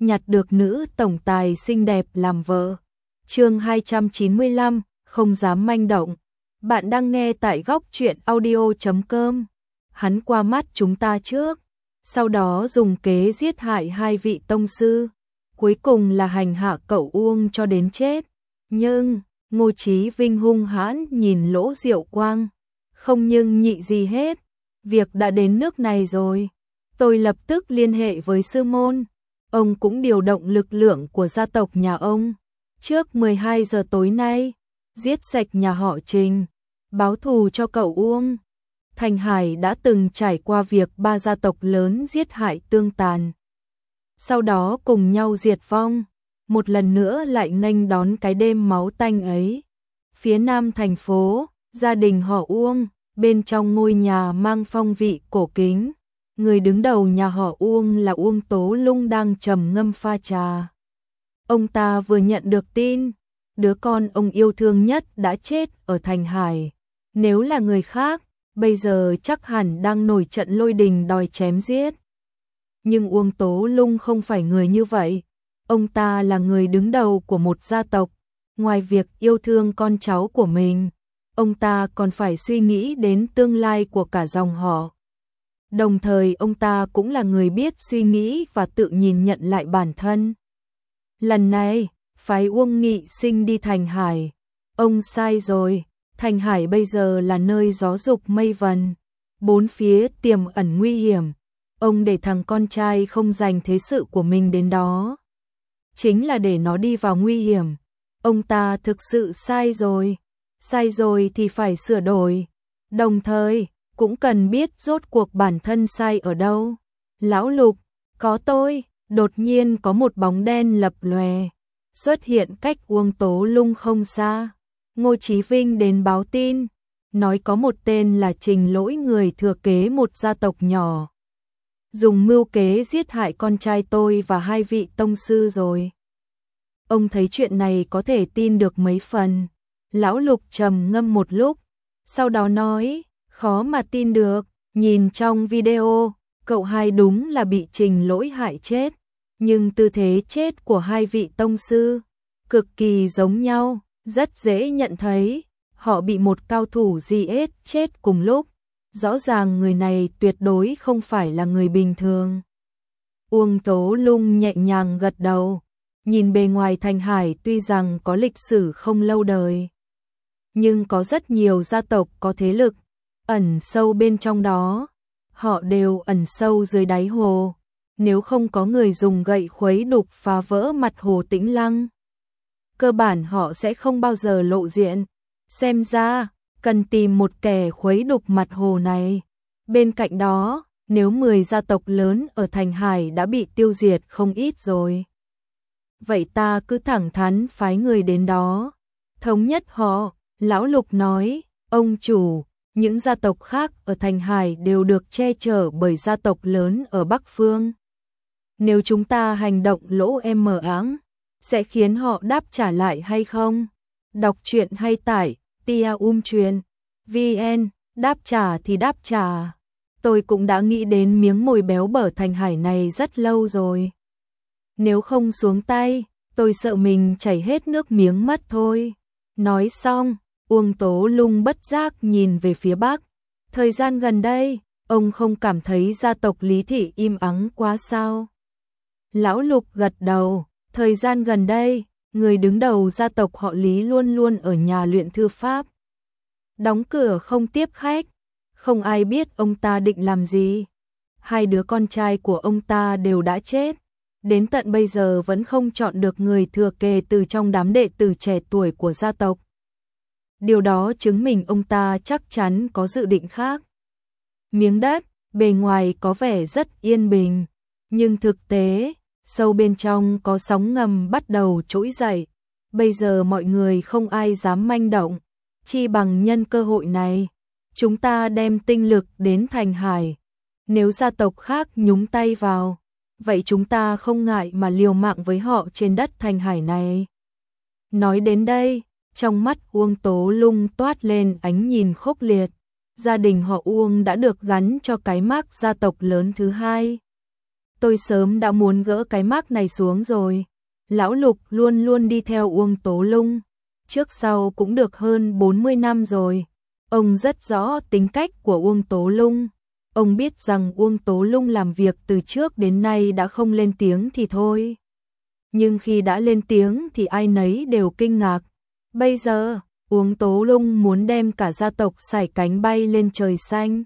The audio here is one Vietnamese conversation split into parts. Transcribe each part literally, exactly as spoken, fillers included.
nhặt được nữ tổng tài xinh đẹp làm vợ. Chương hai trăm chín mươi lăm, không dám manh động. Bạn đang nghe tại góc truyện audio chấm com. Hắn qua mắt chúng ta trước, sau đó dùng kế giết hại hai vị tông sư, cuối cùng là hành hạ cậu Uông cho đến chết. Nhưng Ngô Chí Vinh hung hãn nhìn Lỗ Diệu Quang, không nhưng nhị gì hết, việc đã đến nước này rồi. Tôi lập tức liên hệ với sư môn, ông cũng điều động lực lượng của gia tộc nhà ông, trước mười hai giờ tối nay, giết sạch nhà họ Trình, báo thù cho cậu Uông. Thành Hải đã từng trải qua việc ba gia tộc lớn giết hại tương tàn, sau đó cùng nhau diệt vong, một lần nữa lại nghênh đón cái đêm máu tanh ấy. Phía nam thành phố, gia đình họ Uông, bên trong ngôi nhà mang phong vị cổ kính, người đứng đầu nhà họ Uông là Uông Tố Lung đang trầm ngâm pha trà. Ông ta vừa nhận được tin, đứa con ông yêu thương nhất đã chết ở Thành Hải. Nếu là người khác, bây giờ chắc hẳn đang nổi trận lôi đình đòi chém giết. Nhưng Uông Tố Lung không phải người như vậy. Ông ta là người đứng đầu của một gia tộc. Ngoài việc yêu thương con cháu của mình, ông ta còn phải suy nghĩ đến tương lai của cả dòng họ. Đồng thời ông ta cũng là người biết suy nghĩ và tự nhìn nhận lại bản thân. Lần này, phái Uông Nghị Sinh đi Thành Hải. Ông sai rồi, Thành Hải bây giờ là nơi gió dục mây vần, bốn phía tiềm ẩn nguy hiểm. Ông để thằng con trai không dành thế sự của mình đến đó, chính là để nó đi vào nguy hiểm. Ông ta thực sự sai rồi, sai rồi thì phải sửa đổi. Đồng thời, cũng cần biết rốt cuộc bản thân sai ở đâu. Lão Lục, có tôi, đột nhiên có một bóng đen lập lòe, xuất hiện cách Uông Tố Lung không xa. Ngô Chí Vinh đến báo tin, nói có một tên là Trình Lỗi, người thừa kế một gia tộc nhỏ, dùng mưu kế giết hại con trai tôi và hai vị tông sư rồi. Ông thấy chuyện này có thể tin được mấy phần? Lão Lục trầm ngâm một lúc, sau đó nói, khó mà tin được, nhìn trong video, cậu hai đúng là bị Trình Lỗi hại chết, nhưng tư thế chết của hai vị tông sư cực kỳ giống nhau, rất dễ nhận thấy, họ bị một cao thủ giết chết cùng lúc. Rõ ràng người này tuyệt đối không phải là người bình thường. Uông Tố Lung nhẹ nhàng gật đầu, nhìn bề ngoài Thành Hải tuy rằng có lịch sử không lâu đời, nhưng có rất nhiều gia tộc có thế lực ẩn sâu bên trong đó. Họ đều ẩn sâu dưới đáy hồ, nếu không có người dùng gậy khuấy đục phá vỡ mặt hồ Tĩnh Lăng, cơ bản họ sẽ không bao giờ lộ diện. Xem ra, cần tìm một kẻ khuấy đục mặt hồ này. Bên cạnh đó, nếu mười gia tộc lớn ở Thành Hải đã bị tiêu diệt không ít rồi, vậy ta cứ thẳng thắn phái người đến đó, thống nhất họ. Lão Lục nói, ông chủ, những gia tộc khác ở Thành Hải đều được che chở bởi gia tộc lớn ở Bắc Phương. Nếu chúng ta hành động lỗ em mờ áng, sẽ khiến họ đáp trả lại hay không? Đọc truyện hay tải tia um truyền vn, đáp trả thì đáp trả. Tôi cũng đã nghĩ đến miếng mồi béo bở Thành Hải này rất lâu rồi. Nếu không xuống tay, tôi sợ mình chảy hết nước miếng mất thôi. Nói xong, Uông Tố Lung bất giác nhìn về phía Bắc. Thời gian gần đây, ông không cảm thấy gia tộc Lý Thị im ắng quá sao? Lão Lục gật đầu, thời gian gần đây, người đứng đầu gia tộc họ Lý luôn luôn ở nhà luyện thư pháp, đóng cửa không tiếp khách, không ai biết ông ta định làm gì. Hai đứa con trai của ông ta đều đã chết, đến tận bây giờ vẫn không chọn được người thừa kế từ trong đám đệ tử trẻ tuổi của gia tộc. Điều đó chứng minh ông ta chắc chắn có dự định khác. Miếng đất, bề ngoài có vẻ rất yên bình, nhưng thực tế, sâu bên trong có sóng ngầm bắt đầu trỗi dậy. Bây giờ mọi người không ai dám manh động, chi bằng nhân cơ hội này, chúng ta đem tinh lực đến Thành Hải. Nếu gia tộc khác nhúng tay vào, vậy chúng ta không ngại mà liều mạng với họ trên đất Thành Hải này. Nói đến đây, trong mắt Uông Tố Lung toát lên ánh nhìn khốc liệt. Gia đình họ Uông đã được gắn cho cái mác gia tộc lớn thứ hai. Tôi sớm đã muốn gỡ cái mác này xuống rồi. Lão Lục luôn luôn đi theo Uông Tố Lung, trước sau cũng được hơn bốn mươi năm rồi. Ông rất rõ tính cách của Uông Tố Lung. Ông biết rằng Uông Tố Lung làm việc từ trước đến nay đã không lên tiếng thì thôi. Nhưng khi đã lên tiếng thì ai nấy đều kinh ngạc. Bây giờ, Uông Tố Lung muốn đem cả gia tộc sải cánh bay lên trời xanh.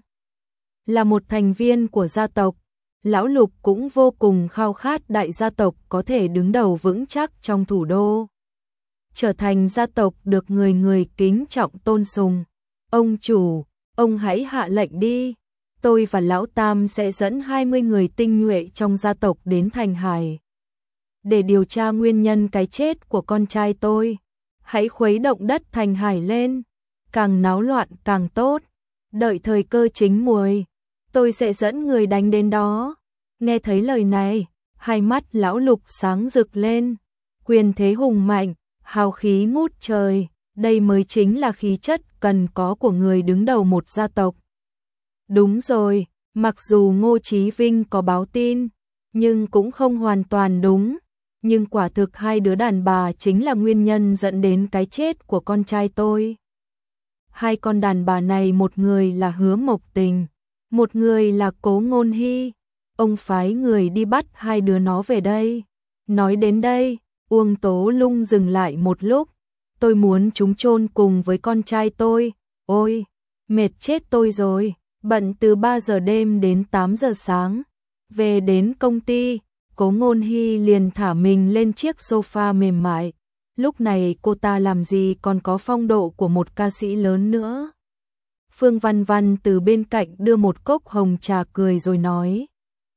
Là một thành viên của gia tộc, Lão Lục cũng vô cùng khao khát đại gia tộc có thể đứng đầu vững chắc trong thủ đô. Trở thành gia tộc được người người kính trọng tôn sùng. Ông chủ, ông hãy hạ lệnh đi. Tôi và Lão Tam sẽ dẫn hai mươi người tinh nhuệ trong gia tộc đến Thành Hải để điều tra nguyên nhân cái chết của con trai tôi. Hãy khuấy động đất Thành Hải lên, càng náo loạn càng tốt. Đợi thời cơ chín muồi, tôi sẽ dẫn người đánh đến đó. Nghe thấy lời này, hai mắt Lão Lục sáng rực lên. Quyền thế hùng mạnh, hào khí ngút trời, đây mới chính là khí chất cần có của người đứng đầu một gia tộc. Đúng rồi, mặc dù Ngô Chí Vinh có báo tin, nhưng cũng không hoàn toàn đúng. Nhưng quả thực hai đứa đàn bà chính là nguyên nhân dẫn đến cái chết của con trai tôi. Hai con đàn bà này, một người là Hứa Mộc Tình, một người là Cố Ngôn Hy. Ông phái người đi bắt hai đứa nó về đây. Nói đến đây, Uông Tố Lung dừng lại một lúc. Tôi muốn chúng chôn cùng với con trai tôi. Ôi, mệt chết tôi rồi. Bận từ ba giờ đêm đến tám giờ sáng. Về đến công ty, Cố Ngôn Hy liền thả mình lên chiếc sofa mềm mại. Lúc này cô ta làm gì còn có phong độ của một ca sĩ lớn nữa. Phương Văn Văn từ bên cạnh đưa một cốc hồng trà cười rồi nói.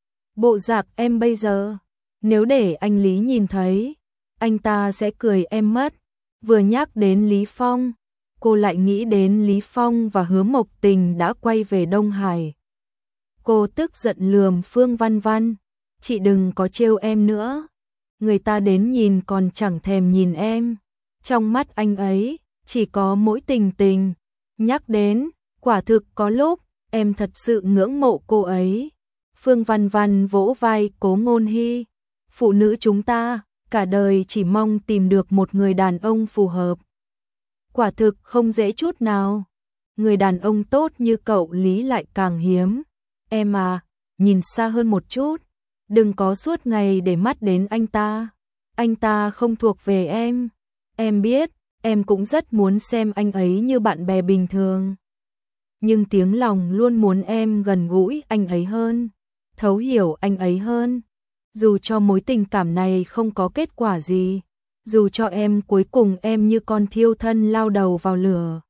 Bộ dạng em bây giờ, nếu để anh Lý nhìn thấy, anh ta sẽ cười em mất. Vừa nhắc đến Lý Phong, cô lại nghĩ đến Lý Phong và Hứa Mộc Tình đã quay về Đông Hải. Cô tức giận lườm Phương Văn Văn, chị đừng có trêu em nữa. Người ta đến nhìn còn chẳng thèm nhìn em. Trong mắt anh ấy, chỉ có mỗi Tình Tình. Nhắc đến, quả thực có lúc, em thật sự ngưỡng mộ cô ấy. Phương Văn Văn vỗ vai Cố Ngôn Hy. Phụ nữ chúng ta, cả đời chỉ mong tìm được một người đàn ông phù hợp. Quả thực không dễ chút nào. Người đàn ông tốt như cậu Lý lại càng hiếm. Em à, nhìn xa hơn một chút. Đừng có suốt ngày để mắt đến anh ta. Anh ta không thuộc về em. Em biết, em cũng rất muốn xem anh ấy như bạn bè bình thường. Nhưng tiếng lòng luôn muốn em gần gũi anh ấy hơn, thấu hiểu anh ấy hơn. Dù cho mối tình cảm này không có kết quả gì, dù cho em cuối cùng em như con thiêu thân lao đầu vào lửa,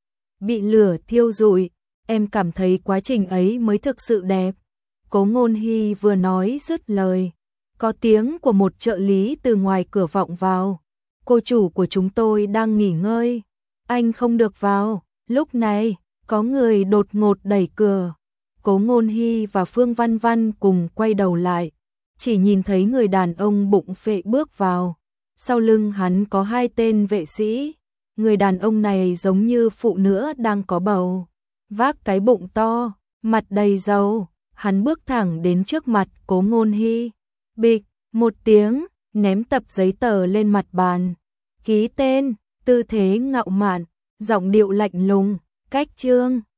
bị lửa thiêu rụi, em cảm thấy quá trình ấy mới thực sự đẹp. Cố Ngôn Hy vừa nói dứt lời, có tiếng của một trợ lý từ ngoài cửa vọng vào. Cô chủ của chúng tôi đang nghỉ ngơi, anh không được vào. Lúc này, có người đột ngột đẩy cửa. Cố Ngôn Hy và Phương Văn Văn cùng quay đầu lại, chỉ nhìn thấy người đàn ông bụng phệ bước vào. Sau lưng hắn có hai tên vệ sĩ. Người đàn ông này giống như phụ nữ đang có bầu, vác cái bụng to, mặt đầy dầu. Hắn bước thẳng đến trước mặt Cố Ngôn Hy. Bịch, một tiếng, ném tập giấy tờ lên mặt bàn. Ký tên, tư thế ngạo mạn, giọng điệu lạnh lùng, cách chương.